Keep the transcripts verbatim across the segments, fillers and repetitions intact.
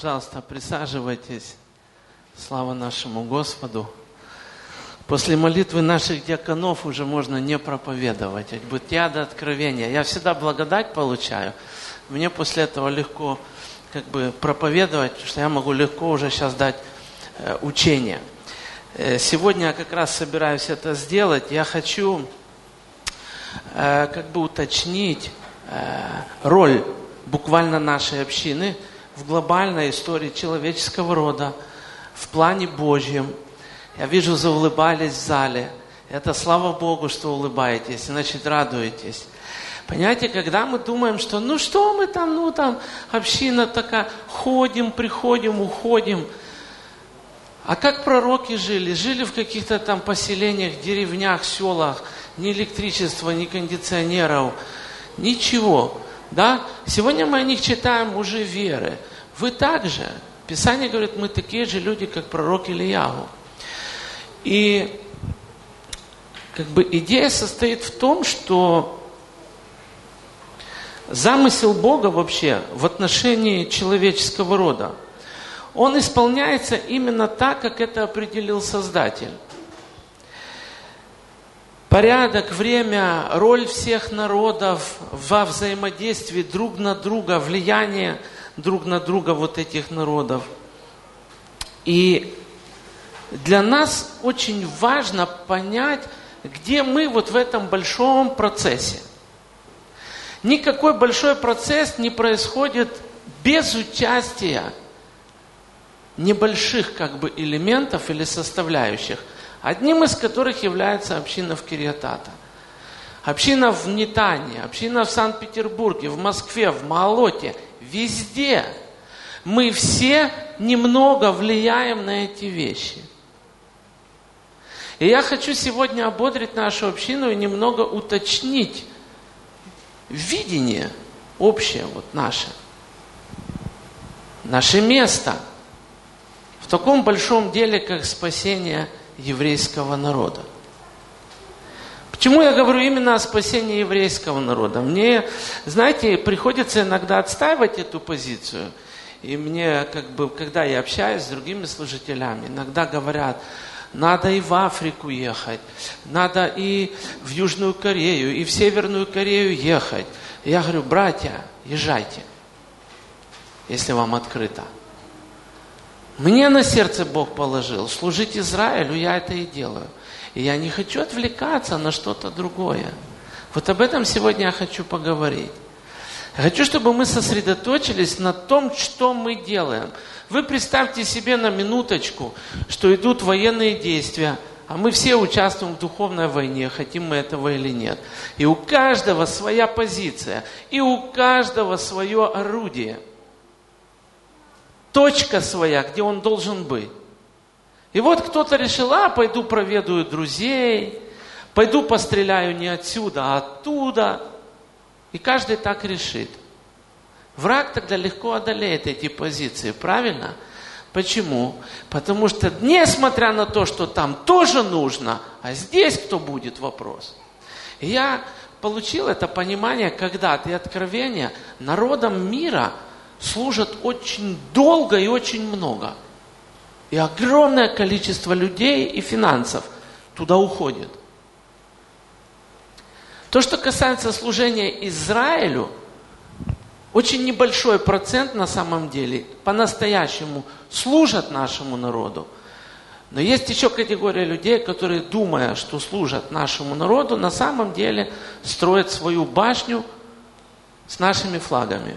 Пожалуйста, присаживайтесь. Слава нашему Господу. После молитвы наших диаконов уже можно не проповедовать. От бытия до откровения. Я всегда благодать получаю. Мне после этого легко как бы проповедовать, потому что я могу легко уже сейчас дать э, учение. Э, сегодня я как раз собираюсь это сделать. Я хочу э, как бы уточнить э, роль буквально нашей общины в глобальной истории человеческого рода, в плане Божьем. Я вижу, заулыбались в зале. Это слава Богу, что улыбаетесь, значит, радуетесь. Понимаете, когда мы думаем, что ну что мы там, ну там, община такая, ходим, приходим, уходим. А как пророки жили? Жили в каких-то там поселениях, деревнях, селах, ни электричества, ни кондиционеров, ничего. Да? Сегодня мы о них читаем уже веры. Вы также. Писание говорит, мы такие же люди, как пророк Ильяу. И как бы идея состоит в том, что замысел Бога вообще в отношении человеческого рода, он исполняется именно так, как это определил Создатель. Порядок, время, роль всех народов во взаимодействии друг на друга, влияние друг на друга вот этих народов. И для нас очень важно понять, где мы вот в этом большом процессе. Никакой большой процесс не происходит без участия небольших как бы элементов или составляющих, одним из которых является община в Кирьят-Ата. Община в Нетании, община в Санкт-Петербурге, в Москве, в Маалоте, везде. Мы все немного влияем на эти вещи. И я хочу сегодня ободрить нашу общину и немного уточнить видение общее вот наше. Наше место в таком большом деле, как спасение еврейского народа. Почему я говорю именно о спасении еврейского народа? Мне, знаете, приходится иногда отстаивать эту позицию. И мне, как бы, когда я общаюсь с другими служителями, иногда говорят, надо и в Африку ехать, надо и в Южную Корею, и в Северную Корею ехать. И я говорю, братья, езжайте, если вам открыто. Мне на сердце Бог положил служить Израилю, я это и делаю. И я не хочу отвлекаться на что-то другое. Вот об этом сегодня я хочу поговорить. Я хочу, чтобы мы сосредоточились на том, что мы делаем. Вы представьте себе на минуточку, что идут военные действия, а мы все участвуем в духовной войне, хотим мы этого или нет. И у каждого своя позиция, и у каждого свое орудие. Точка своя, где он должен быть. И вот кто-то решил, а, пойду проведаю друзей, пойду постреляю не отсюда, а оттуда. И каждый так решит. Враг тогда легко одолеет эти позиции, правильно? Почему? Потому что, несмотря на то, что там тоже нужно, а здесь кто будет, вопрос. И я получил это понимание когда-то и откровение, народам мира служат очень долго и очень много. И огромное количество людей и финансов туда уходит. То, что касается служения Израилю, очень небольшой процент на самом деле по-настоящему служат нашему народу. Но есть еще категория людей, которые, думая, что служат нашему народу, на самом деле строят свою башню с нашими флагами.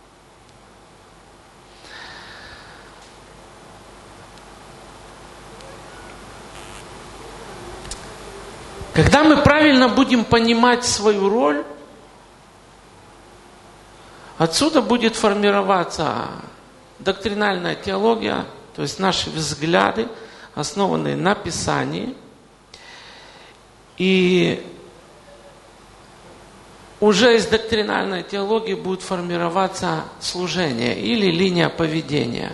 Когда мы правильно будем понимать свою роль, отсюда будет формироваться доктринальная теология, то есть наши взгляды, основанные на Писании. И уже из доктринальной теологии будет формироваться служение или линия поведения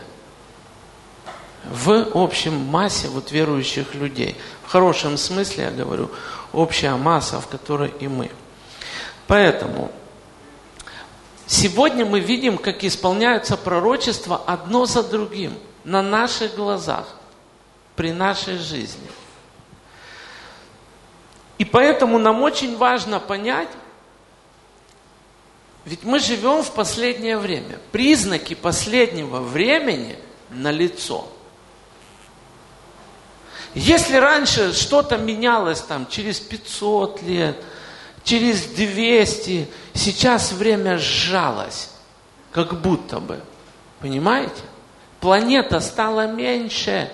в общем массе вот верующих людей. В хорошем смысле, я говорю, общая масса, в которой и мы. Поэтому Сегодня мы видим, как исполняются пророчества одно за другим, на наших глазах, при нашей жизни. И поэтому нам очень важно понять, ведь мы живем в последнее время. Признаки последнего времени налицо. Если раньше что-то менялось там через пятьсот лет, через двести, сейчас время сжалось, как будто бы. Понимаете? Планета стала меньше.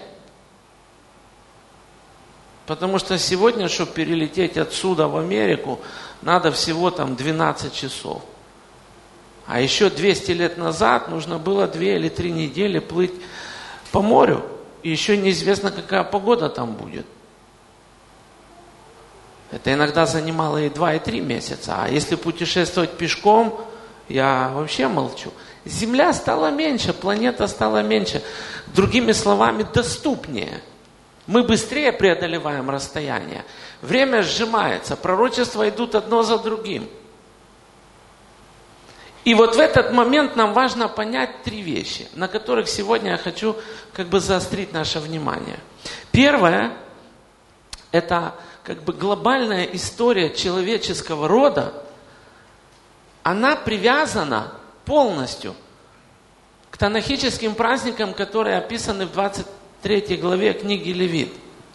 Потому что сегодня, чтобы перелететь отсюда в Америку, надо всего там двенадцать часов. А еще двести лет назад нужно было две или три недели плыть по морю. И еще неизвестно, какая погода там будет. Это иногда занимало и два, и три месяца. А если путешествовать пешком, я вообще молчу. Земля стала меньше, планета стала меньше. Другими словами, доступнее. Мы быстрее преодолеваем расстояние. Время сжимается, пророчества идут одно за другим. И вот в этот момент нам важно понять три вещи, на которых сегодня я хочу как бы заострить наше внимание. Первое, это как бы глобальная история человеческого рода, она привязана полностью к танахическим праздникам, которые описаны в двадцать третьей главе книги Левит.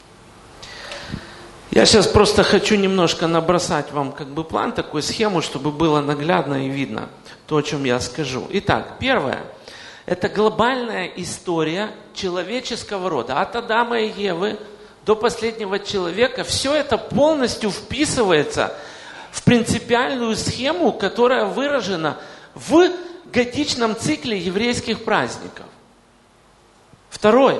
Я сейчас просто хочу немножко набросать вам как бы план, такую схему, чтобы было наглядно и видно то, о чем я скажу. Итак, первое. Это глобальная история человеческого рода. От Адама и Евы до последнего человека. Все это полностью вписывается в принципиальную схему, которая выражена в годичном цикле еврейских праздников. Второе.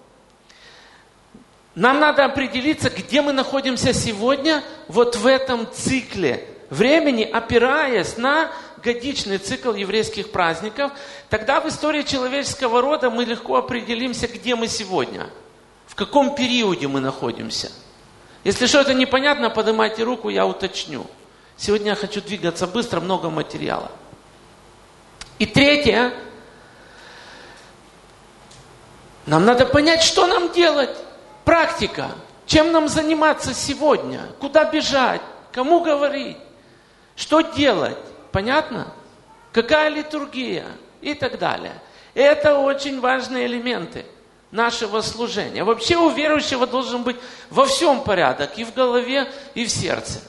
Нам надо определиться, где мы находимся сегодня, вот в этом цикле времени, опираясь на годичный цикл еврейских праздников. Тогда в истории человеческого рода мы легко определимся, где мы сегодня, в каком периоде мы находимся. Если что-то непонятно, поднимайте руку, я уточню. Сегодня я хочу двигаться быстро, много материала. И третье. Нам надо понять, что нам делать. Практика. Чем нам заниматься сегодня? Куда бежать? Кому говорить? Что делать? Понятно? Какая литургия? И так далее. Это очень важные элементы нашего служения. Вообще у верующего должен быть во всем порядок. И в голове, и в сердце.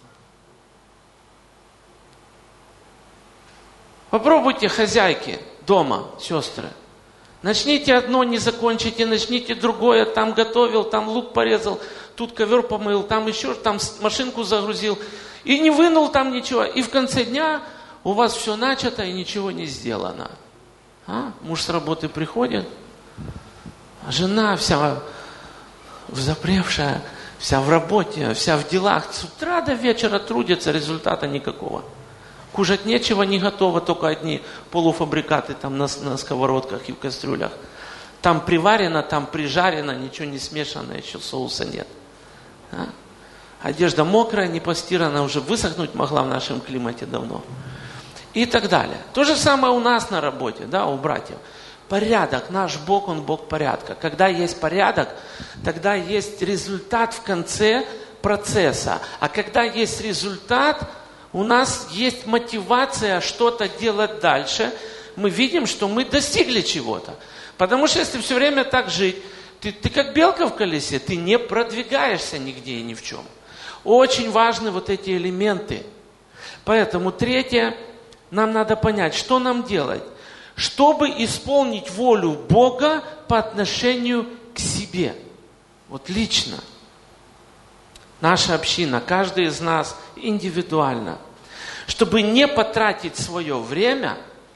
Попробуйте, хозяйки дома, сестры. Начните одно, не закончите, начните другое. Там готовил, там лук порезал, тут ковер помыл, там еще, там машинку загрузил. И не вынул там ничего. И в конце дня у вас все начато и ничего не сделано. А? Муж с работы приходит, а жена вся взапревшая, вся в работе, вся в делах. С утра до вечера трудится, результата никакого. Кушать нечего, не готово, только одни полуфабрикаты там на, на сковородках и в кастрюлях. Там приварено, там прижарено, ничего не смешано, еще соуса нет. А? Одежда мокрая, не постирана, уже высохнуть могла в нашем климате давно. И так далее. То же самое у нас на работе, да, у братьев. Порядок, наш Бог, Он Бог порядка. Когда есть порядок, тогда есть результат в конце процесса. А когда есть результат, у нас есть мотивация что-то делать дальше. Мы видим, что мы достигли чего-то. Потому что если все время так жить, ты, ты как белка в колесе, ты не продвигаешься нигде и ни в чем. Очень важны вот эти элементы. Поэтому третье, нам надо понять, что нам делать, чтобы исполнить волю Бога по отношению к себе. Вот лично. Наша община, каждый из нас индивидуально. Чтобы не потратить свое время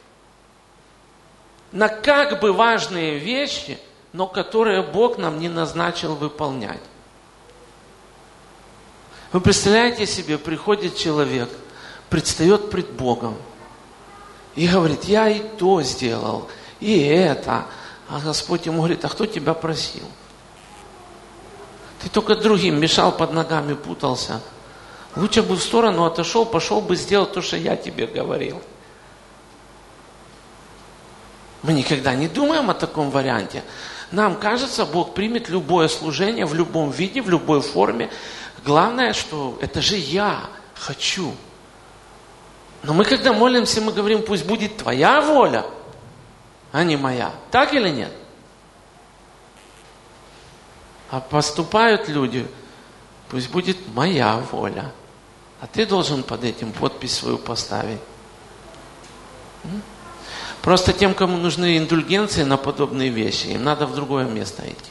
на как бы важные вещи, но которые Бог нам не назначил выполнять. Вы представляете себе, приходит человек, предстает пред Богом и говорит, я и то сделал, и это. А Господь ему говорит, а кто тебя просил? Ты только другим мешал, под ногами путался. Лучше бы в сторону отошел, пошел бы сделать то, что я тебе говорил. Мы никогда не думаем о таком варианте. Нам кажется, Бог примет любое служение в любом виде, в любой форме. Главное, что это же я хочу. Но мы, когда молимся, мы говорим, пусть будет твоя воля, а не моя. Так или нет? А поступают люди, пусть будет моя воля. А ты должен под этим подпись свою поставить. Просто тем, кому нужны индульгенции на подобные вещи, им надо в другое место идти.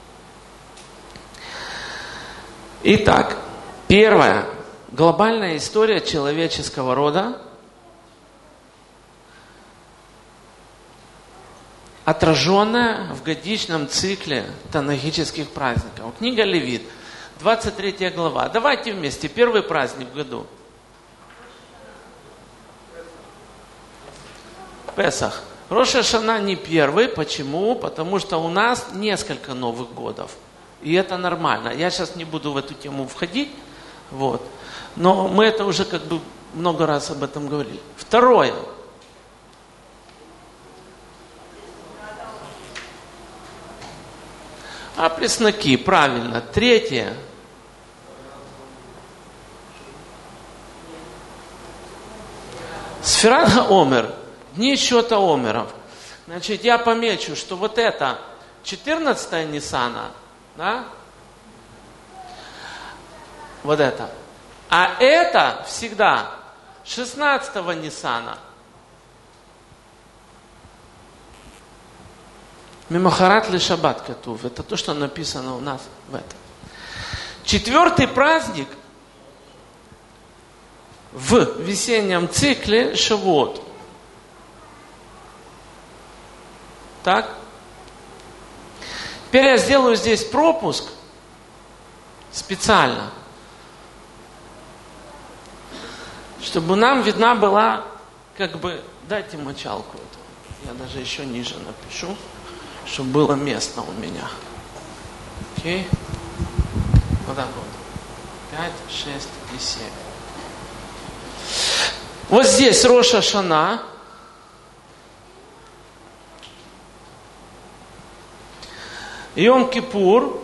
Итак, первое. Глобальная история человеческого рода отраженная в годичном цикле танахических праздников. Книга Левит, двадцать третья глава. Давайте вместе. Первый праздник в году. Песах. Рош ха-Шана не первый. Почему? Потому что у нас несколько Новых годов. И это нормально. Я сейчас не буду в эту тему входить. Вот. Но мы это уже как бы много раз об этом говорили. Второе. А пресноки, правильно. Третье. Сферат ха-Омер. Дни счета омеров. Значит, я помечу, что вот это четырнадцатое Ниссана, да? Вот это. А это всегда шестнадцатого Ниссана. Мимахарат ли шаббат катув. Это то, что написано у нас в этом. Четвертый праздник в весеннем цикле Шавуот. Так? Теперь я сделаю здесь пропуск специально, чтобы нам видна была, как бы, дайте мочалку эту. Я даже еще ниже напишу, чтобы было место у меня. Окей? Вот так вот. Пять, шесть и семь. Вот здесь Рош ха-Шана. Йом-Кипур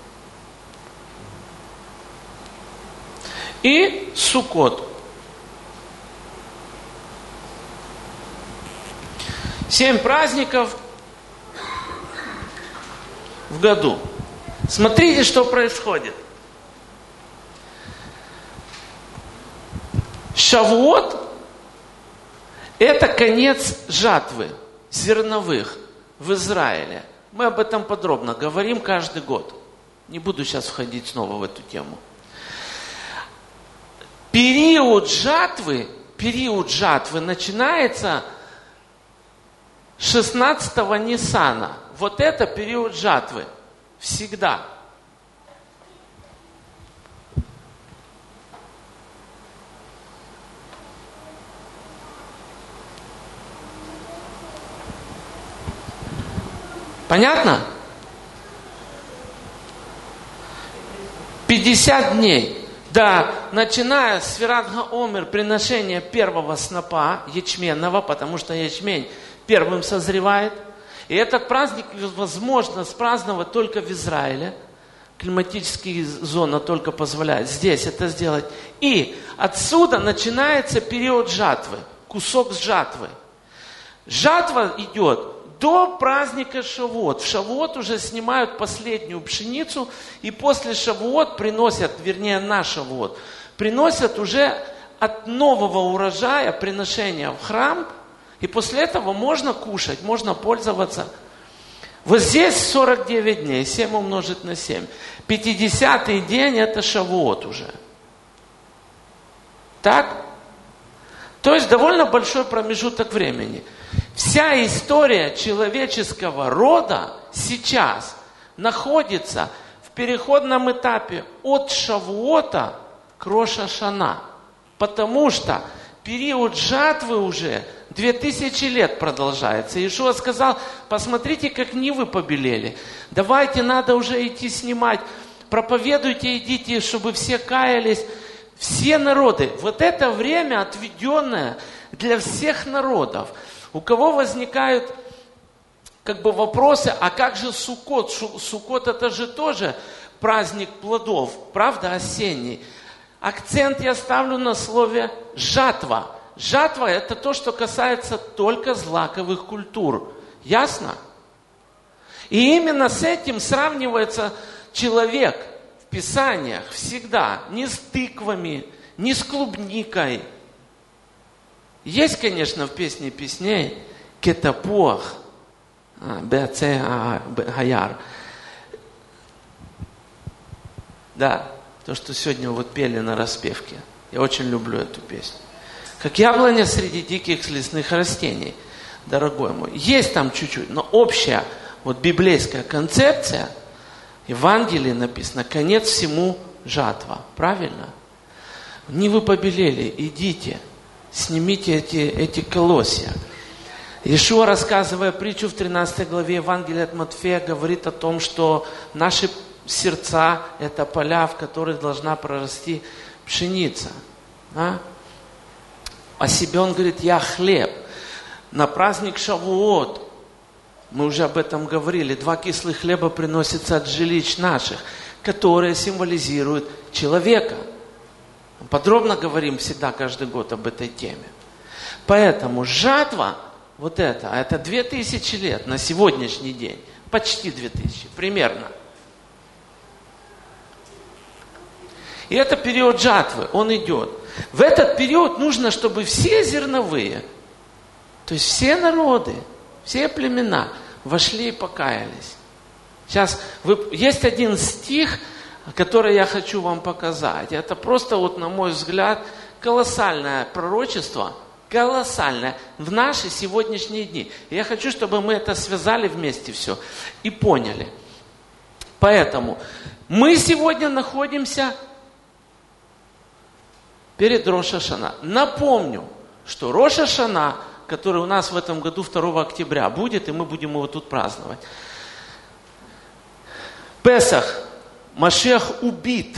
и Суккот. Семь праздников в году. Смотрите, что происходит. Шавуот – это конец жатвы зерновых в Израиле. Мы об этом подробно говорим каждый год. Не буду сейчас входить снова в эту тему. Период жатвы, период жатвы начинается шестнадцатого Ниссана. Вот это период жатвы. Всегда. Понятно? пятьдесят дней. Да, начиная с Сферат ха-Омер, приношения первого снопа ячменного, потому что ячмень первым созревает. И этот праздник возможно спраздновать только в Израиле. Климатические зоны только позволяют здесь это сделать. И отсюда начинается период жатвы, кусок с жатвы. Жатва идет до праздника Шавуот. В Шавуот уже снимают последнюю пшеницу, и после Шавуот приносят, вернее на Шавуот, приносят уже от нового урожая приношения в храм, и после этого можно кушать, можно пользоваться. Вот здесь сорок девять дней, семь умножить на семь. пятидесятый день это Шавуот уже. Так? То есть довольно большой промежуток времени. Вся история человеческого рода сейчас находится в переходном этапе от Шавуота к Рош ха-Шана. Потому что период жатвы уже две тысячи лет продолжается. Иешуа сказал, посмотрите, как нивы побелели. Давайте, надо уже идти снимать. Проповедуйте, идите, чтобы все каялись. Все народы. Вот это время, отведенное для всех народов. У кого возникают как бы вопросы, а как же Суккот? Суккот это же тоже праздник плодов, правда, осенний. Акцент я ставлю на слове «жатва». Жатва – это то, что касается только злаковых культур. Ясно? И именно с этим сравнивается человек в Писаниях всегда. Не с тыквами, не с клубникой. Есть, конечно, в песне песней «Кетапуах», «Беаце Гаяр». Да, то, что сегодня вот пели на распевке. Я очень люблю эту песню. Как яблоня среди диких лесных растений, дорогой мой. Есть там чуть-чуть, но общая вот библейская концепция, Евангелие написано, конец всему жатва. Правильно? Нивы побелели, идите, снимите эти, эти колосья. Иешуа, рассказывая притчу в тринадцатой главе Евангелия от Матфея, говорит о том, что наши сердца – это поля, в которых должна прорасти пшеница. А? О себе он говорит, я хлеб. На праздник Шавуот, мы уже об этом говорили, два кислых хлеба приносятся от жилищ наших, которые символизируют человека. Подробно говорим всегда, каждый год об этой теме. Поэтому жатва, вот это, а это две тысячи лет на сегодняшний день, почти две тысячи, примерно. И это период жатвы, он идет. В этот период нужно, чтобы все зерновые, то есть все народы, все племена вошли и покаялись. Сейчас вы, есть один стих, который я хочу вам показать. Это просто, вот, на мой взгляд, колоссальное пророчество, колоссальное в наши сегодняшние дни. И я хочу, чтобы мы это связали вместе все и поняли. Поэтому мы сегодня находимся перед Рош ха-Шана. Напомню, что Рош ха-Шана, который у нас в этом году второго октября будет, и мы будем его тут праздновать. Песах, Машиах убит.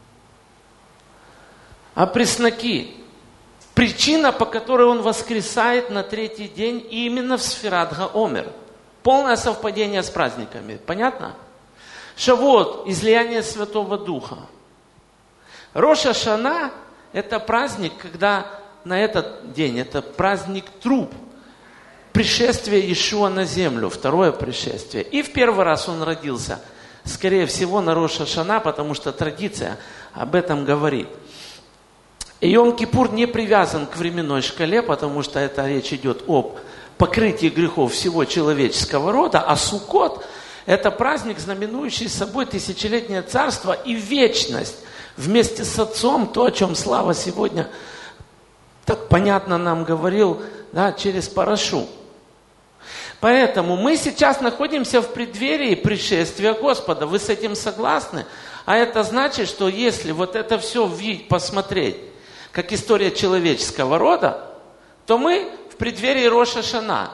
А пресноки, причина, по которой он воскресает на третий день именно в Сфират га-Омер. Полное совпадение с праздниками. Понятно? Шавуот, излияние Святого Духа. Рош ха-Шана – это праздник, когда на этот день, это праздник труб. Пришествие Иешуа на землю, второе пришествие. И в первый раз он родился, скорее всего, на Рош ха-Шана, потому что традиция об этом говорит. И Йом-Кипур не привязан к временной шкале, потому что это речь идет об покрытии грехов всего человеческого рода, а Суккот – это праздник, знаменующий собой тысячелетнее царство и вечность. Вместе с Отцом, то, о чем Слава сегодня так понятно нам говорил, да, через Парашу. Поэтому мы сейчас находимся в преддверии пришествия Господа. Вы с этим согласны? А это значит, что если вот это все видеть, посмотреть, как история человеческого рода, то мы в преддверии Рош ха-Шана.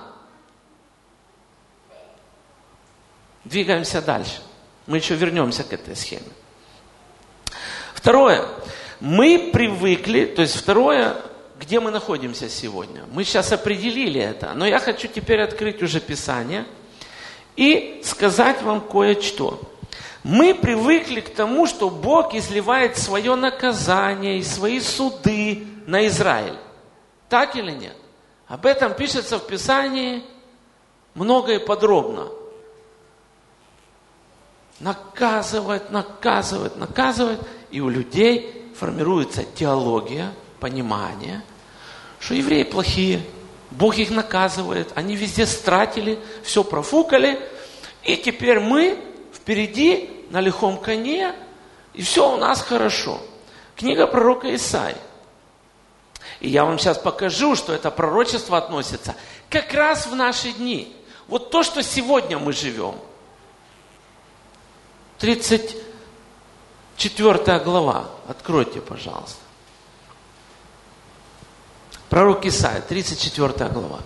Двигаемся дальше. Мы еще вернемся к этой схеме. Второе. Мы привыкли, то есть второе, где мы находимся сегодня. Мы сейчас определили это, но я хочу теперь открыть уже Писание и сказать вам кое-что. Мы привыкли к тому, что Бог изливает свое наказание и свои суды на Израиль. Так или нет? Об этом пишется в Писании много и подробно. Наказывает, наказывает, наказывает. И у людей формируется теология, понимание, что евреи плохие, Бог их наказывает, они везде стратили, все профукали, и теперь мы впереди на лихом коне, и все у нас хорошо. Книга пророка Исаии. И я вам сейчас покажу, что это пророчество относится как раз в наши дни. Вот то, что сегодня мы живем. тридцать четвёртая глава. Откройте, пожалуйста. Пророк Исаия, тридцать четвёртая глава.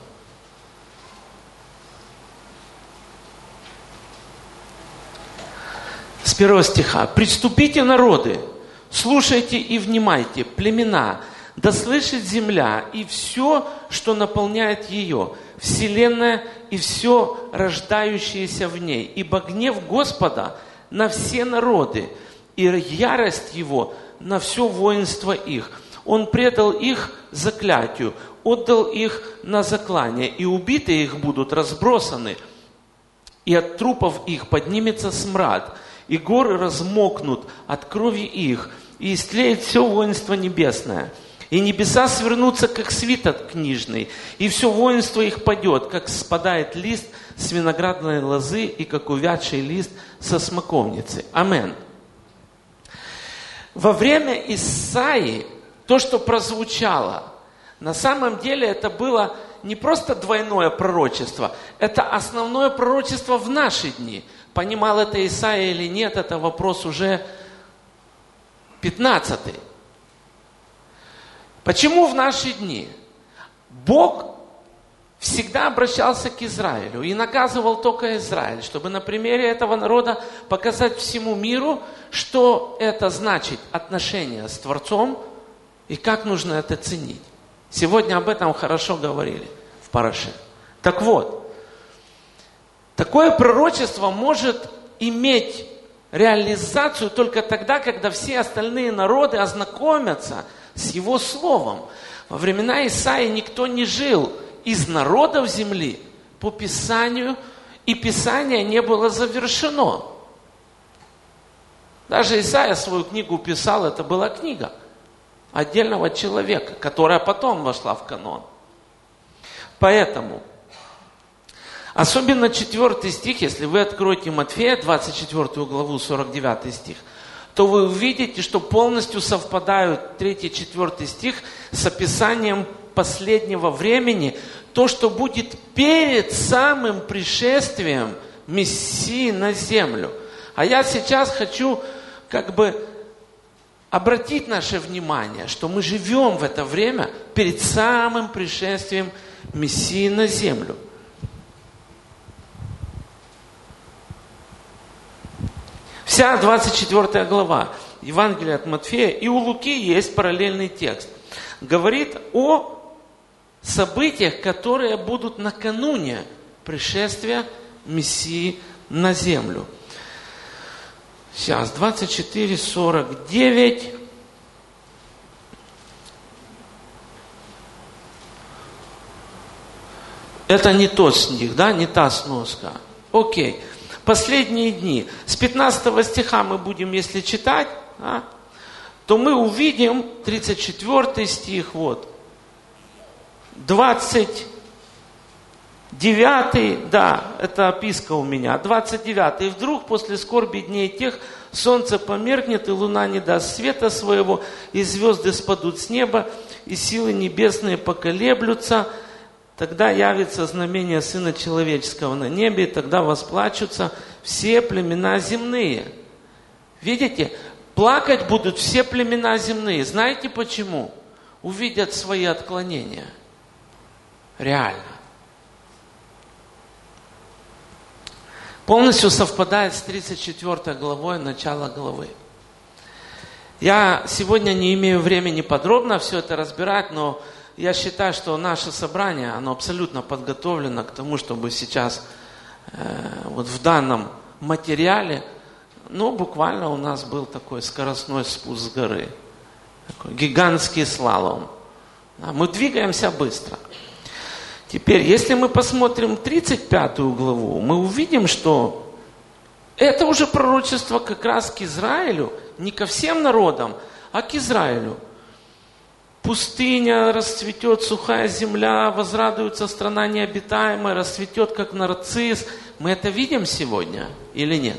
С первого стиха. «Приступите, народы, слушайте и внимайте, племена, Да слышит земля и все, что наполняет ее, вселенная и все рождающееся в ней. Ибо гнев Господа на все народы, и ярость Его на все воинство их. Он предал их заклятию, отдал их на заклание, и убитые их будут разбросаны, и от трупов их поднимется смрад, и горы размокнут от крови их, и истлеет все воинство небесное. И небеса свернутся, как свиток книжный, и все воинство их падет, как спадает лист с виноградной лозы, и как увядший лист со смоковницы. Амин. Во время Исаии то, что прозвучало, на самом деле это было не просто двойное пророчество, это основное пророчество в наши дни. Понимал это Исаия или нет, это вопрос уже пятнадцатый. Почему в наши дни? Бог всегда обращался к Израилю и наказывал только Израиль, чтобы на примере этого народа показать всему миру, что это значит отношение с Творцом и как нужно это ценить. Сегодня об этом хорошо говорили в Параше. Так вот, такое пророчество может иметь реализацию только тогда, когда все остальные народы ознакомятся с Его Словом. Во времена Исаии никто не жил из народов земли по Писанию, и Писание не было завершено. Даже Исаия свою книгу писал, это была книга отдельного человека, которая потом вошла в канон. Поэтому, особенно четвертый стих, если вы откроете Матфея, двадцать четвёртую главу, сорок девятый стих, то вы увидите, что полностью совпадают третий и четвёртый стих с описанием последнего времени, то, что будет перед самым пришествием Мессии на землю. А я сейчас хочу как бы обратить наше внимание, что мы живем в это время перед самым пришествием Мессии на землю. Вся двадцать четвёртая глава Евангелия от Матфея, и у Луки есть параллельный текст, говорит о событиях, которые будут накануне пришествия Мессии на землю. Сейчас, двадцать четыре, сорок девять. Это не тот стих, да, не та сноска. Окей. Последние дни. С пятнадцатого стиха мы будем, если читать, а, то мы увидим тридцать четвёртый стих, вот. двадцать девятый, да, это описка у меня. двадцать девятый. И вдруг после скорби дней тех солнце померкнет, и луна не даст света своего, и звезды спадут с неба, и силы небесные поколеблются. Тогда явится знамение Сына Человеческого на небе, и тогда восплачутся все племена земные. Видите? Плакать будут все племена земные. Знаете почему? Увидят свои отклонения. Реально. Полностью совпадает с тридцать четвёртой главой, начало главы. Я сегодня не имею времени подробно все это разбирать, но я считаю, что наше собрание, оно абсолютно подготовлено к тому, чтобы сейчас э, вот в данном материале, ну, буквально у нас был такой скоростной спуск с горы, такой гигантский слалом. Да, мы двигаемся быстро. Теперь, если мы посмотрим тридцать пятую главу, мы увидим, что это уже пророчество как раз к Израилю, не ко всем народам, а к Израилю. Пустыня расцветет, сухая земля, возрадуется страна необитаемая, расцветет, как нарцисс. Мы это видим сегодня или нет?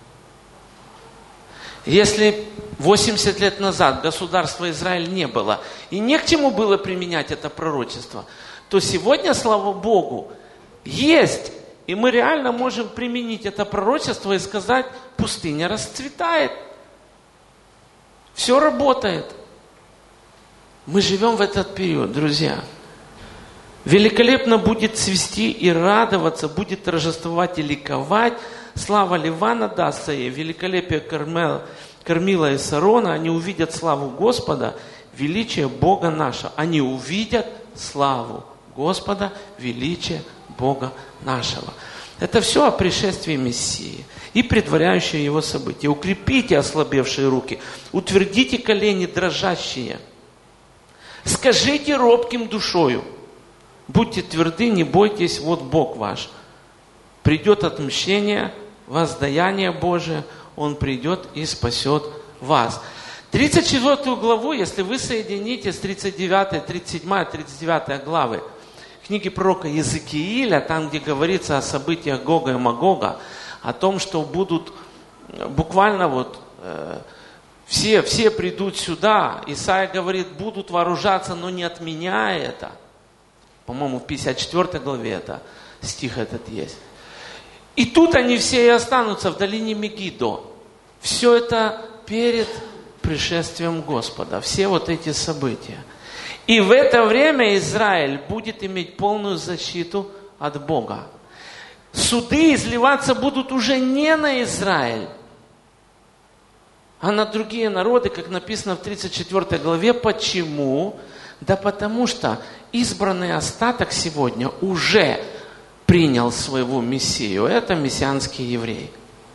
Если восемьдесят лет назад государства Израиль не было, и не к чему было применять это пророчество, то сегодня, слава Богу, есть. И мы реально можем применить это пророчество и сказать, пустыня расцветает. Все работает. Мы живем в этот период, друзья. Великолепно будет цвести и радоваться, будет торжествовать и ликовать. Слава Ливана дастся ей, великолепие Кармела, Кормила и Сарона. Они увидят славу Господа. величие Бога нашего. Они увидят славу Господа, величие Бога нашего. Это все о пришествии Мессии и предваряющее его события. Укрепите ослабевшие руки, утвердите колени дрожащие. Скажите робким душою, будьте тверды, не бойтесь, вот Бог ваш. Придет отмщение, воздаяние Божие, Он придет и спасет вас. тридцать четвёртую главу, если вы соедините с тридцать девятой, тридцать седьмой, тридцать девятой главы книги пророка Иезекииля, там, где говорится о событиях Гога и Магога, о том, что будут буквально вот э, все, все придут сюда. Исаия говорит, будут вооружаться, но не отменяя это. По-моему, в пятьдесят четвёртой главе это стих этот есть. И тут они все и останутся в долине Мегидо. Все это перед пришествием Господа. Все вот эти события. И в это время Израиль будет иметь полную защиту от Бога. Суды изливаться будут уже не на Израиль, а на другие народы, как написано в тридцать четвёртой главе. Почему? Да потому что избранный остаток сегодня уже принял своего Мессию. Это мессианский еврей.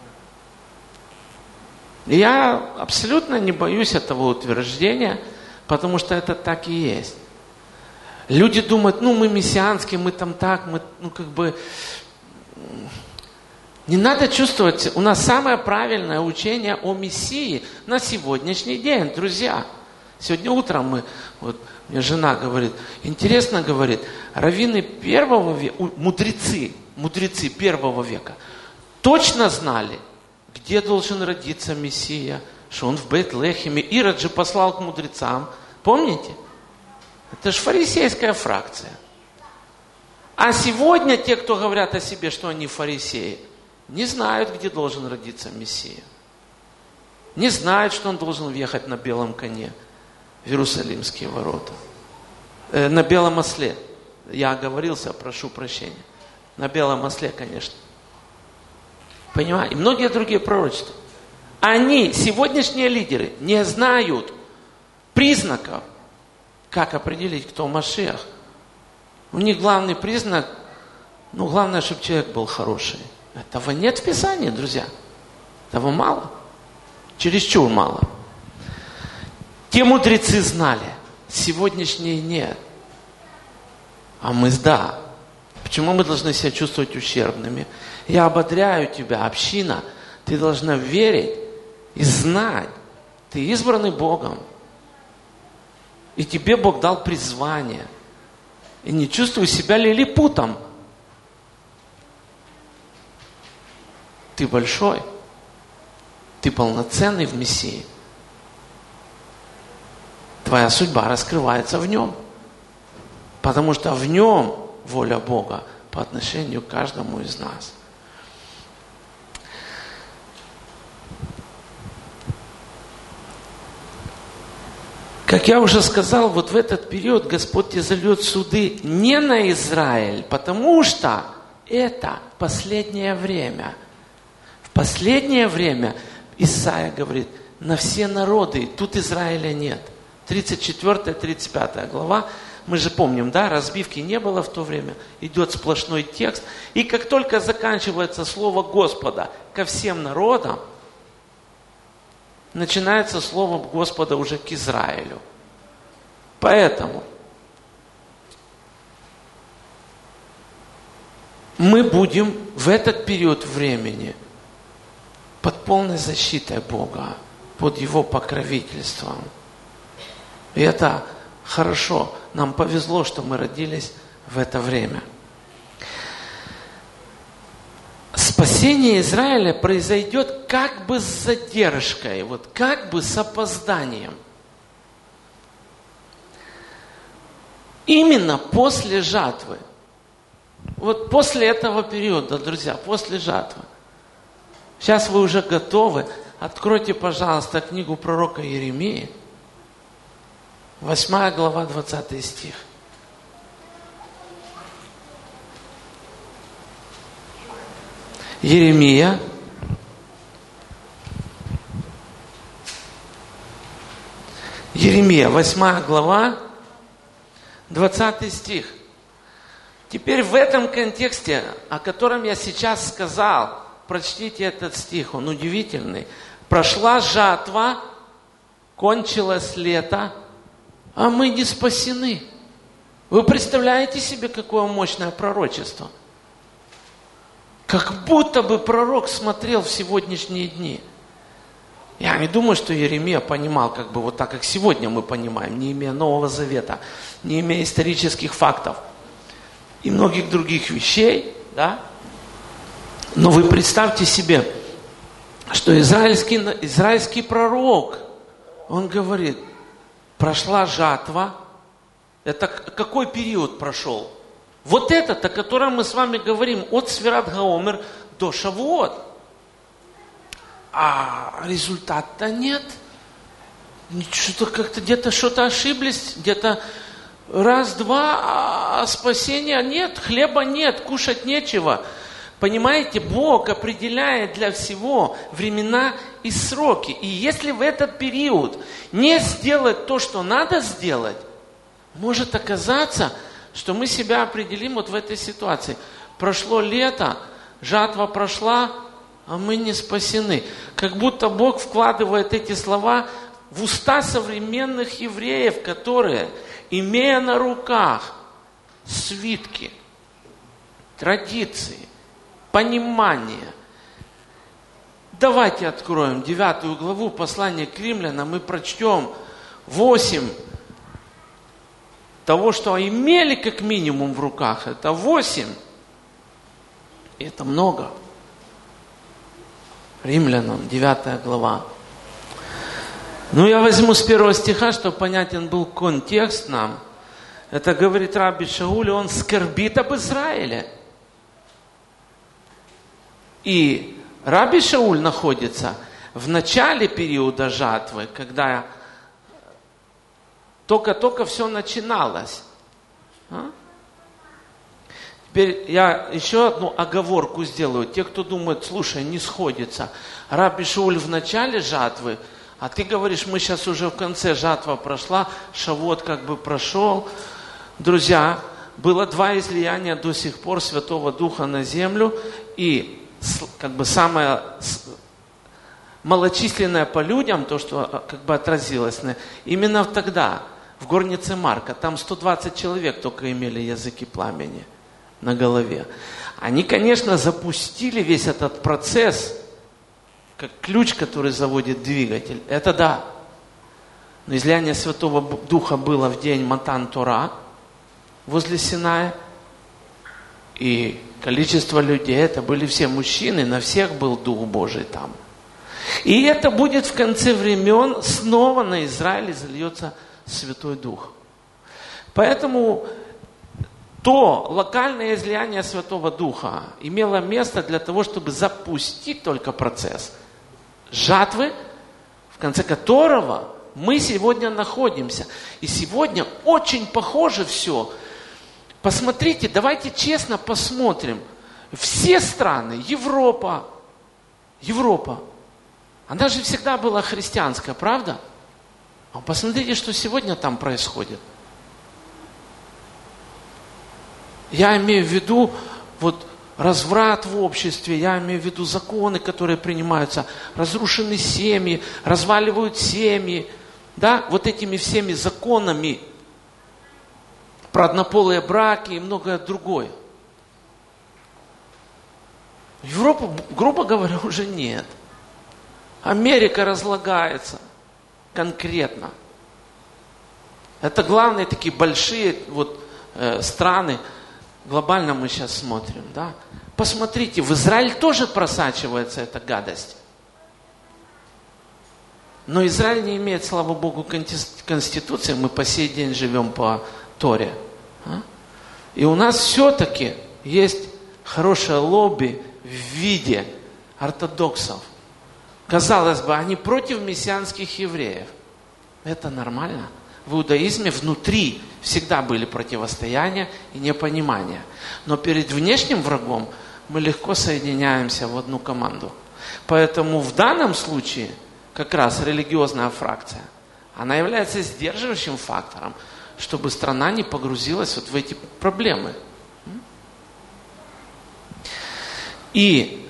Я абсолютно не боюсь этого утверждения, потому что это так и есть. Люди думают, ну мы мессианские, мы там так, мы, ну как бы... Не надо чувствовать, у нас самое правильное учение о Мессии на сегодняшний день, друзья. Сегодня утром мы, вот мне жена говорит, интересно говорит, раввины первого века, мудрецы, мудрецы первого века точно знали, где должен родиться Мессия, что он в Бейт-Лехеме. Ирод же послал к мудрецам. Помните? Это же фарисейская фракция. А сегодня те, кто говорят о себе, что они фарисеи, не знают, где должен родиться Мессия. Не знают, что он должен въехать на белом коне в Иерусалимские ворота. Э, на белом осле. Я оговорился, прошу прощения. На белом осле, конечно. Понимаете? И многие другие пророчества. Они, сегодняшние лидеры, не знают признаков, как определить, кто Машиах. У них главный признак, ну, главное, чтобы человек был хороший. Этого нет в Писании, друзья. Этого мало. Чересчур мало. Те мудрецы знали, сегодняшние нет. А мы да. Почему мы должны себя чувствовать ущербными? Я ободряю тебя, община, ты должна верить и знать. Ты избранный Богом. И тебе Бог дал призвание. И не чувствуй себя лилипутом. Ты большой. Ты полноценный в Мессии. Твоя судьба раскрывается в нем. Потому что в нем воля Бога по отношению к каждому из нас. Как я уже сказал, вот в этот период Господь изольет суды не на Израиль, потому что это последнее время. В последнее время Исаия говорит, на все народы, тут Израиля нет. тридцать четвёртая тридцать пятая глава, мы же помним, да, разбивки не было в то время, идет сплошной текст. И как только заканчивается слово Господа ко всем народам, начинается слово Господа уже к Израилю. Поэтому мы будем в этот период времени под полной защитой Бога, под Его покровительством. И это хорошо. Нам повезло, что мы родились в это время. Спасение Израиля произойдет как бы с задержкой, вот как бы с опозданием. Именно после жатвы. Вот после этого периода, друзья, после жатвы. Сейчас вы уже готовы. Откройте, пожалуйста, книгу пророка Иеремии. Восьмая глава, двадцатый стих. Иеремия. Иеремия. Иеремия, восьмая глава, двадцатый стих. Теперь в этом контексте, о котором я сейчас сказал, прочтите этот стих, он удивительный. Прошла жатва, кончилось лето, а мы не спасены. Вы представляете себе, какое мощное пророчество? Как будто бы пророк смотрел в сегодняшние дни. Я не думаю, что Иеремия понимал, как бы вот так, как сегодня мы понимаем, не имея Нового Завета, не имея исторических фактов и многих других вещей, да? Но вы представьте себе, что израильский, израильский пророк, он говорит, прошла жатва. Это какой период прошел? Вот этот, о котором мы с вами говорим, от Сфират Гаомер до Шавуот. А результата нет. Что-то как-то где-то что-то ошиблись, где-то раз-два, а спасения нет, хлеба нет, кушать нечего. Понимаете, Бог определяет для всего времена и сроки. И если в этот период не сделать то, что надо сделать, может оказаться, что мы себя определим вот в этой ситуации. Прошло лето, жатва прошла, а мы не спасены. Как будто Бог вкладывает эти слова в уста современных евреев, которые, имея на руках свитки, традиции, понимание. Давайте откроем девятую главу послания к римлянам и прочтем восемь того, что имели как минимум в руках. Это восемь. И это много. Римлянам, девятая глава. Ну, я возьму с первого стиха, чтобы понятен был контекст нам. Это говорит Раби Шауль, он скорбит об Израиле. И Раби Шауль находится в начале периода жатвы, когда только-только все начиналось. А? Теперь я еще одну оговорку сделаю. Те, кто думает, слушай, не сходится. Раби Шауль в начале жатвы, а ты говоришь, мы сейчас уже в конце, жатва прошла, Шавуот как бы прошел. Друзья, было два излияния до сих пор Святого Духа на землю, и как бы самое малочисленное по людям, то, что как бы отразилось, именно тогда, в горнице Марка, там сто двадцать человек только имели языки пламени на голове. Они, конечно, запустили весь этот процесс, как ключ, который заводит двигатель. Это да. Но излияние Святого Духа было в день Матан Тора возле Синая. И количество людей, это были все мужчины, на всех был Дух Божий там. И это будет в конце времен, снова на Израиле зальется Святой Дух. Поэтому то локальное излияние Святого Духа имело место для того, чтобы запустить только процесс жатвы, в конце которого мы сегодня находимся. И сегодня очень похоже все. Посмотрите, давайте честно посмотрим. Все страны, Европа, Европа, она же всегда была христианская, правда? А посмотрите, что сегодня там происходит. Я имею в виду вот разврат в обществе, я имею в виду законы, которые принимаются, разрушены семьи, разваливают семьи, да, вот этими всеми законами про однополые браки и многое другое. Европа, грубо говоря, уже нет. Америка разлагается конкретно. Это главные такие большие вот, э, страны. Глобально мы сейчас смотрим, да. Посмотрите, в Израиль тоже просачивается эта гадость. Но Израиль не имеет, слава Богу, конституции. Мы по сей день живем по Торе. А? И у нас все-таки есть хорошее лобби в виде ортодоксов. Казалось бы, они против мессианских евреев. Это нормально. В иудаизме внутри всегда были противостояния и непонимания. Но перед внешним врагом мы легко соединяемся в одну команду. Поэтому в данном случае как раз религиозная фракция, Она является сдерживающим фактором, чтобы страна не погрузилась вот в эти проблемы. И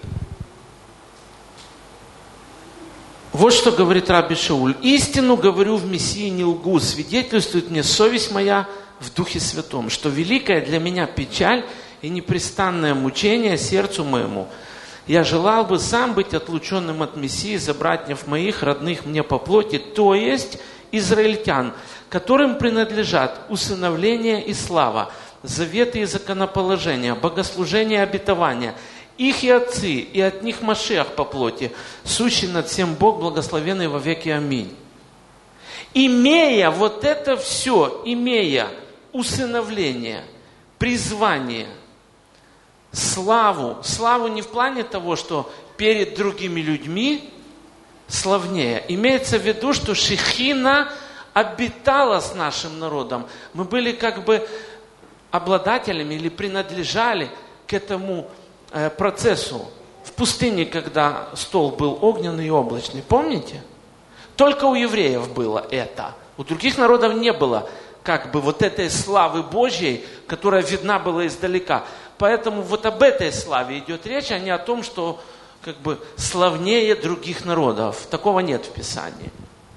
вот что говорит Раби Шауль. «Истину говорю в Мессии, не лгу, свидетельствует мне совесть моя в Духе Святом, что великая для меня печаль и непрестанное мучение сердцу моему. Я желал бы сам быть отлученным от Мессии за братьев моих, родных мне по плоти, то есть израильтян, которым принадлежат усыновление и слава, заветы и законоположения, богослужение и обетования, их и отцы, и от них Машиах по плоти, сущий над всем Бог, благословенный во веки. Аминь». Имея вот это все, имея усыновление, призвание, славу, славу не в плане того, что перед другими людьми славнее. Имеется в виду, что Шехина обитала с нашим народом. Мы были как бы обладателями или принадлежали к этому э, процессу. В пустыне, когда стол был огненный и облачный. Помните? Только у евреев было это. У других народов не было как бы вот этой славы Божьей, которая видна была издалека. Поэтому вот об этой славе идет речь, а не о том, что как бы славнее других народов. Такого нет в Писании.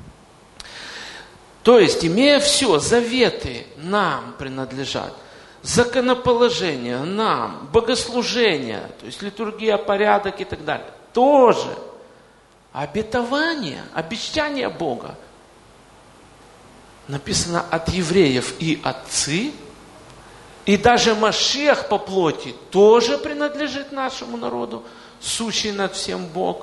То есть, имея все, заветы нам принадлежат, законоположение нам, богослужение, то есть литургия, порядок и так далее, тоже. Обетование, обещание Бога. Написано от евреев и отцы, и даже Машиах по плоти тоже принадлежит нашему народу, сущий над всем Бог.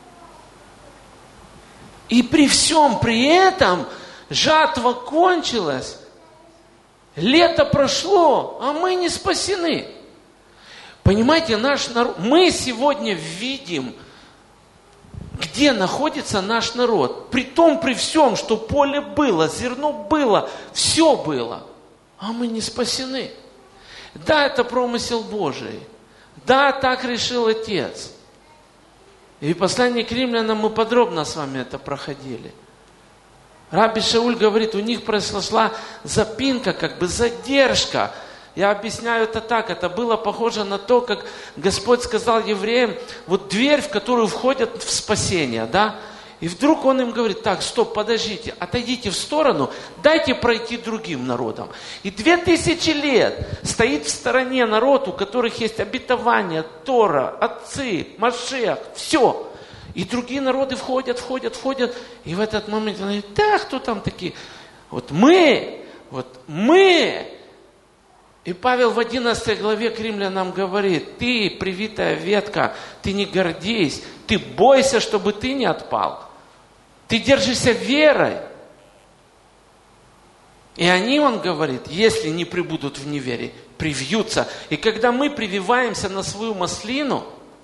И при всем при этом жатва кончилась, лето прошло, а мы не спасены. Понимаете, наш народ, мы сегодня видим, где находится наш народ. При том, при всем, что поле было, зерно было, все было, а мы не спасены. Да, это промысел Божий. Да, так решил Отец. И в послании к римлянам мы подробно с вами это проходили. Раби Шауль говорит, у них произошла запинка, как бы задержка. Я объясняю это так, это было похоже на то, как Господь сказал евреям, вот дверь, в которую входят в спасение, да? И вдруг Он им говорит, так, стоп, подождите, отойдите в сторону, дайте пройти другим народам. И две тысячи лет стоит в стороне народ, у которых есть обетование, Тора, отцы, Машиах, все. И другие народы входят, входят, входят, и в этот момент они говорят, да, кто там такие? Вот мы, вот мы. И Павел в одиннадцатой главе к римлянам говорит, ты, привитая ветка, ты не гордись, ты бойся, чтобы ты не отпал. Ты держишься верой. И они, он говорит, если не прибудут в неверии, привьются. И когда мы прививаемся на свою маслину,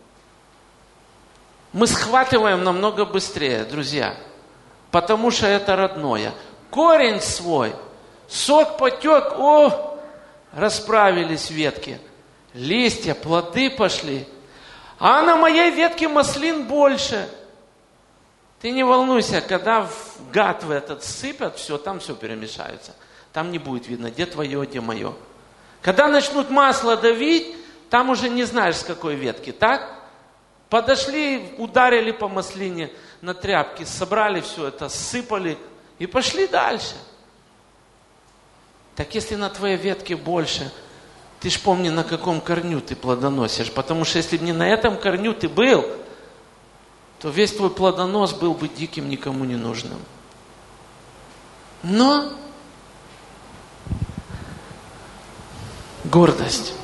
мы схватываем намного быстрее, друзья. Потому что это родное. Корень свой, сок потек, о, расправились ветки. Листья, плоды пошли. А на моей ветке маслин больше. Ты не волнуйся, когда в гад в этот сыпят, все, там все перемешается. Там не будет видно, где твое, где мое. Когда начнут масло давить, там уже не знаешь, с какой ветки, так? Подошли, ударили по маслине на тряпке, собрали все это, сыпали и пошли дальше. Так если на твоей ветке больше, ты ж помни, на каком корню ты плодоносишь. Потому что если бы не на этом корню ты был, то весь твой плодонос был бы диким, никому не нужным. Но гордость.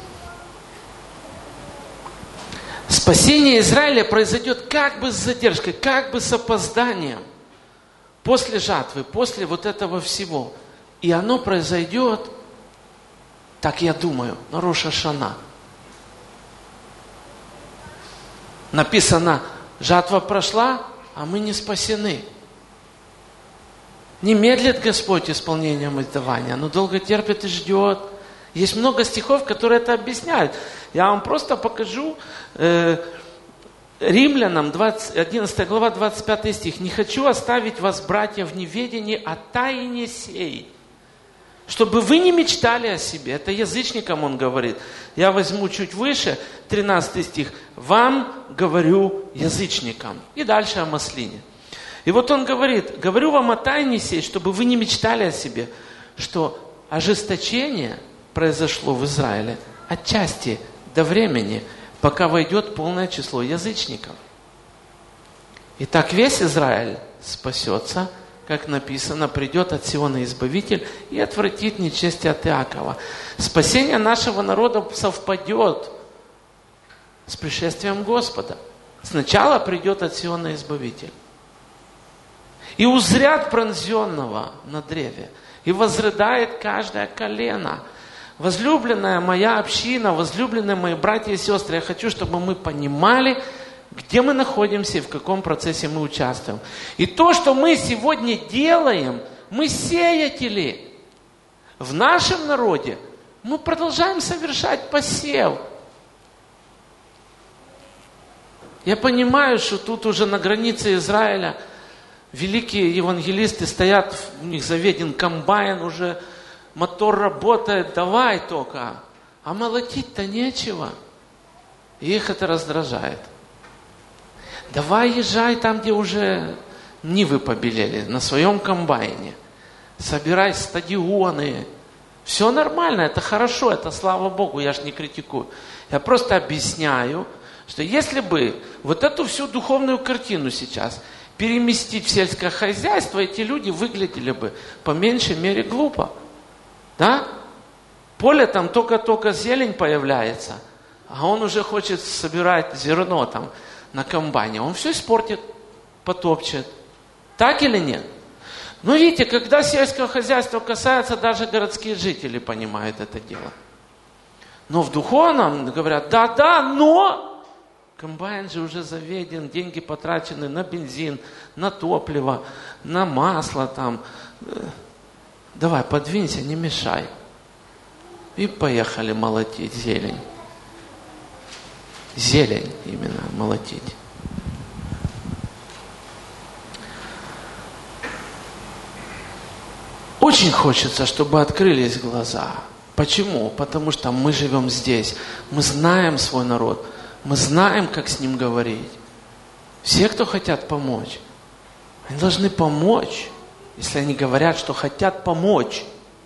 Спасение Израиля произойдет как бы с задержкой, как бы с опозданием. После жатвы, после вот этого всего. И оно произойдет, так я думаю, на Рош ха-Шана. Написано, жатва прошла, а мы не спасены. Не медлит Господь исполнением обетования, но долго терпит и ждет. Есть много стихов, которые это объясняют. Я вам просто покажу, э, Римлянам двадцать, одиннадцатая глава, двадцать пятый стих. «Не хочу оставить вас, братья, в неведении о тайне сей, чтобы вы не мечтали о себе». Это язычникам он говорит. Я возьму чуть выше, тринадцатый стих. «Вам говорю язычникам». И дальше о маслине. И вот он говорит: «Говорю вам о тайне сей, чтобы вы не мечтали о себе, что ожесточение произошло в Израиле отчасти до времени, пока войдет полное число язычников. Итак, весь Израиль спасется, как написано, придет от Сиона Избавитель и отвратит нечестие от Иакова». Спасение нашего народа совпадет с пришествием Господа. Сначала придет от Сиона Избавитель. «И узрят пронзенного на древе, и возрыдает каждое колено». Возлюбленная моя община, возлюбленные мои братья и сестры, я хочу, чтобы мы понимали, где мы находимся и в каком процессе мы участвуем. И то, что мы сегодня делаем, мы сеятели. В нашем народе мы продолжаем совершать посев. Я понимаю, что тут уже на границе Израиля великие евангелисты стоят, у них заведен комбайн уже, мотор работает, давай только. А молотить-то нечего. И их это раздражает. Давай езжай там, где уже нивы побелели, на своем комбайне. Собирай стадионы. Все нормально, это хорошо, это слава Богу, я ж не критикую. Я просто объясняю, что если бы вот эту всю духовную картину сейчас переместить в сельское хозяйство, эти люди выглядели бы по меньшей мере глупо. Да? Поле там только-только зелень появляется, а он уже хочет собирать зерно там на комбайне. Он все испортит, потопчет. Так или нет? Но видите, когда сельское хозяйство касается, даже городские жители понимают это дело. Но в духовном говорят: да-да, но комбайн же уже заведен, деньги потрачены на бензин, на топливо, на масло там. Давай, подвинься, не мешай. И поехали молотить зелень. Зелень именно молотить. Очень хочется, чтобы открылись глаза. Почему? Потому что мы живем здесь. Мы знаем свой народ. Мы знаем, как с ним говорить. Все, кто хотят помочь, они должны помочь. Если они говорят, что хотят помочь.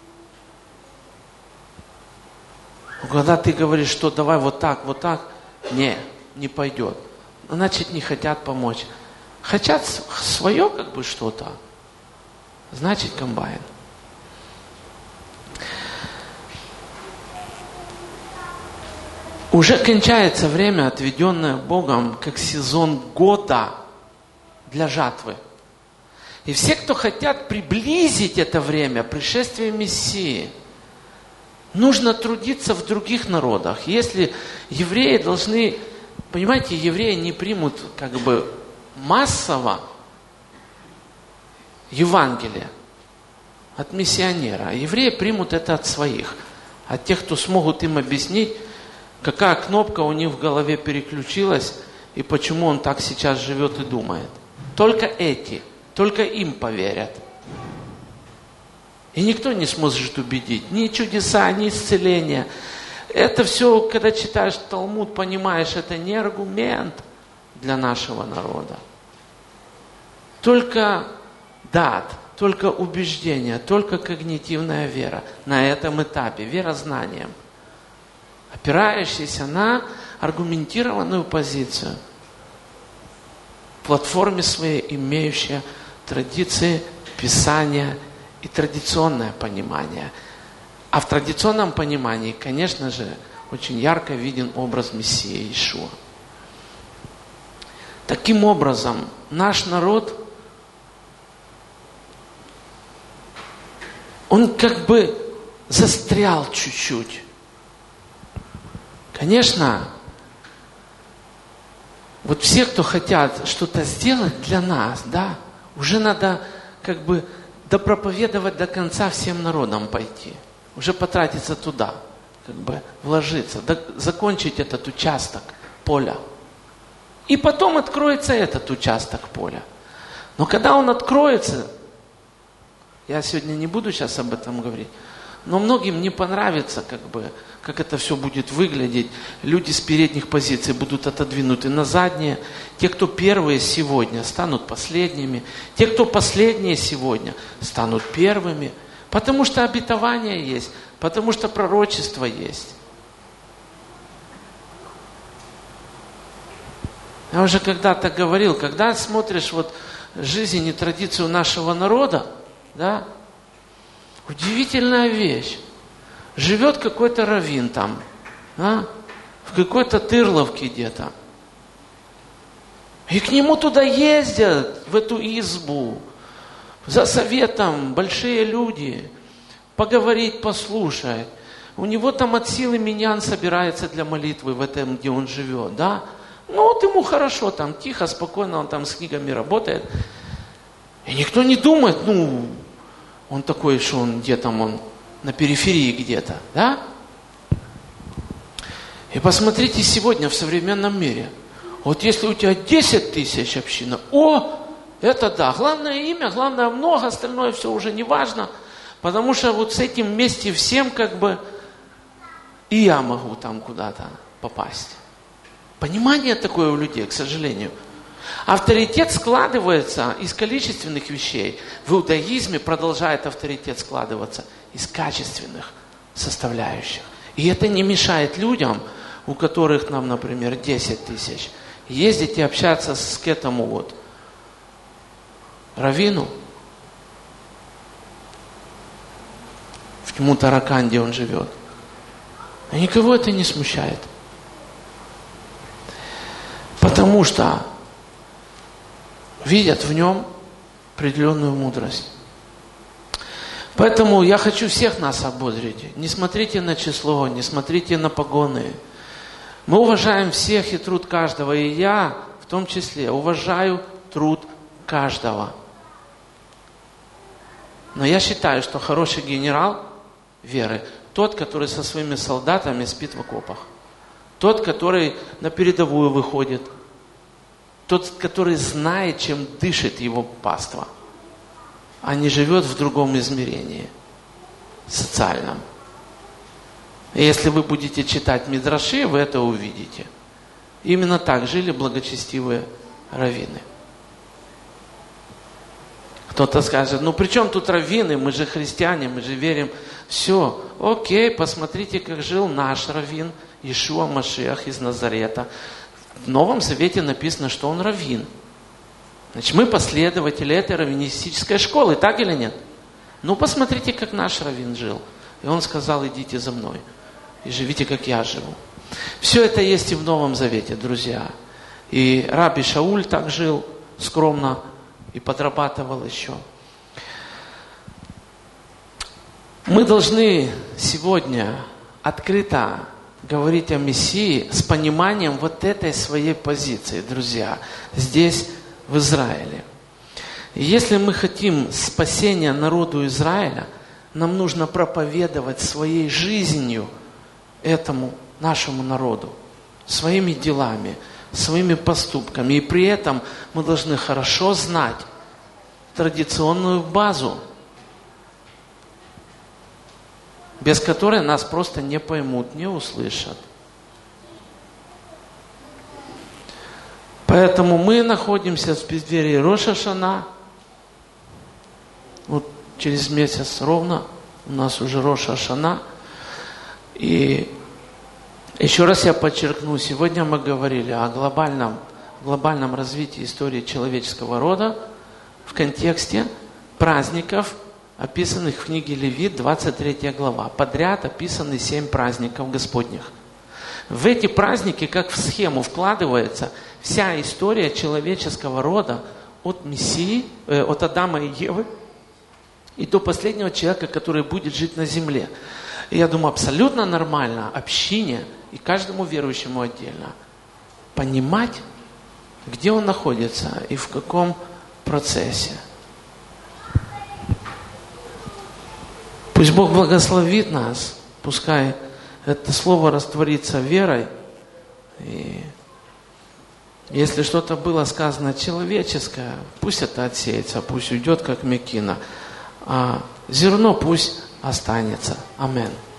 Но когда ты говоришь, что давай вот так, вот так, не, не пойдет. Значит, не хотят помочь. Хотят свое как бы что-то, значит комбайн. Уже кончается время, отведенное Богом как сезон года для жатвы. И все, кто хотят приблизить это время, пришествие Мессии, нужно трудиться в других народах. Если евреи должны, понимаете, евреи не примут как бы массово Евангелие от миссионера, а евреи примут это от своих, от тех, кто смогут им объяснить, какая кнопка у них в голове переключилась и почему он так сейчас живет и думает. Только эти. Только им поверят. И никто не сможет убедить. Ни чудеса, ни исцеления. Это все, когда читаешь Талмуд, понимаешь, это не аргумент для нашего народа. Только дат, только убеждение, только когнитивная вера на этом этапе, вера знанием, опирающаяся на аргументированную позицию, в платформе своей имеющая традиции, Писания и традиционное понимание. А в традиционном понимании, конечно же, очень ярко виден образ Мессии Иешуа. Таким образом, наш народ, он как бы застрял чуть-чуть. Конечно, вот все, кто хотят что-то сделать для нас, да, уже надо как бы допроповедовать до конца всем народам пойти. Уже потратиться туда, как бы вложиться, до, закончить этот участок поля. И потом откроется этот участок поля. Но когда он откроется, я сегодня не буду сейчас об этом говорить, но многим не понравится, как бы, как это все будет выглядеть. Люди с передних позиций будут отодвинуты на задние. Те, кто первые сегодня, станут последними. Те, кто последние сегодня, станут первыми. Потому что обетование есть, потому что пророчество есть. Я уже когда-то говорил, когда смотришь вот жизнь и традицию нашего народа, да, удивительная вещь. Живет какой-то раввин там, а, в какой-то Тырловке где-то. И к нему туда ездят, в эту избу, за советом большие люди, поговорить, послушать. У него там от силы миньян собирается для молитвы в этом, где он живет, да. Ну вот ему хорошо, там тихо, спокойно, он там с книгами работает. И никто не думает, ну, он такой, что он где там, он на периферии где-то, да? И посмотрите сегодня в современном мире. Вот если у тебя десять тысяч община, о, это да, главное имя, главное много, остальное все уже не важно, потому что вот с этим вместе всем как бы и я могу там куда-то попасть. Понимание такое у людей, к сожалению. Авторитет складывается из количественных вещей. В иудаизме продолжает авторитет складываться из качественных составляющих. И это не мешает людям, у которых нам, например, десять тысяч, ездить и общаться с к этому вот раввину в Мутаракан, где он живет. И никого это не смущает. Потому что видят в нем определенную мудрость. Поэтому я хочу всех нас ободрить. Не смотрите на число, не смотрите на погоны. Мы уважаем всех и труд каждого. И я в том числе уважаю труд каждого. Но я считаю, что хороший генерал веры тот, который со своими солдатами спит в окопах. Тот, который на передовую выходит. Тот, который знает, чем дышит его паства, а не живет в другом измерении, социальном. И если вы будете читать Мидраши, вы это увидите. Именно так жили благочестивые раввины. Кто-то скажет, ну при чем тут раввины, мы же христиане, мы же верим. Все, окей, посмотрите, как жил наш раввин, Иешуа Машиах из Назарета. В Новом Завете написано, что он раввин. Значит, мы последователи этой раввинистической школы, так или нет? Ну, посмотрите, как наш раввин жил. И он сказал, идите за мной и живите, как я живу. Все это есть и в Новом Завете, друзья. И Раби Шауль так жил скромно и подрабатывал еще. Мы должны сегодня открыто говорить о Мессии с пониманием вот этой своей позиции, друзья, здесь, в Израиле. И если мы хотим спасения народу Израиля, нам нужно проповедовать своей жизнью этому нашему народу, своими делами, своими поступками. И при этом мы должны хорошо знать традиционную базу, без которой нас просто не поймут, не услышат. Поэтому мы находимся в преддверии Рош ха-Шана. Вот через месяц ровно у нас уже Рош ха-Шана. И еще раз я подчеркну, сегодня мы говорили о глобальном, глобальном развитии истории человеческого рода в контексте праздников, описанных в книге Левит, двадцать третья глава. Подряд описаны семь праздников Господних. В эти праздники, как в схему, вкладывается вся история человеческого рода от Мессии, э, от Адама и Евы и до последнего человека, который будет жить на земле. И я думаю, абсолютно нормально общине и каждому верующему отдельно понимать, где он находится и в каком процессе. Пусть Бог благословит нас, пускай это слово растворится верой, и Если что-то было сказано человеческое, пусть это отсеется, пусть уйдет как мекина. А зерно пусть останется. Аминь.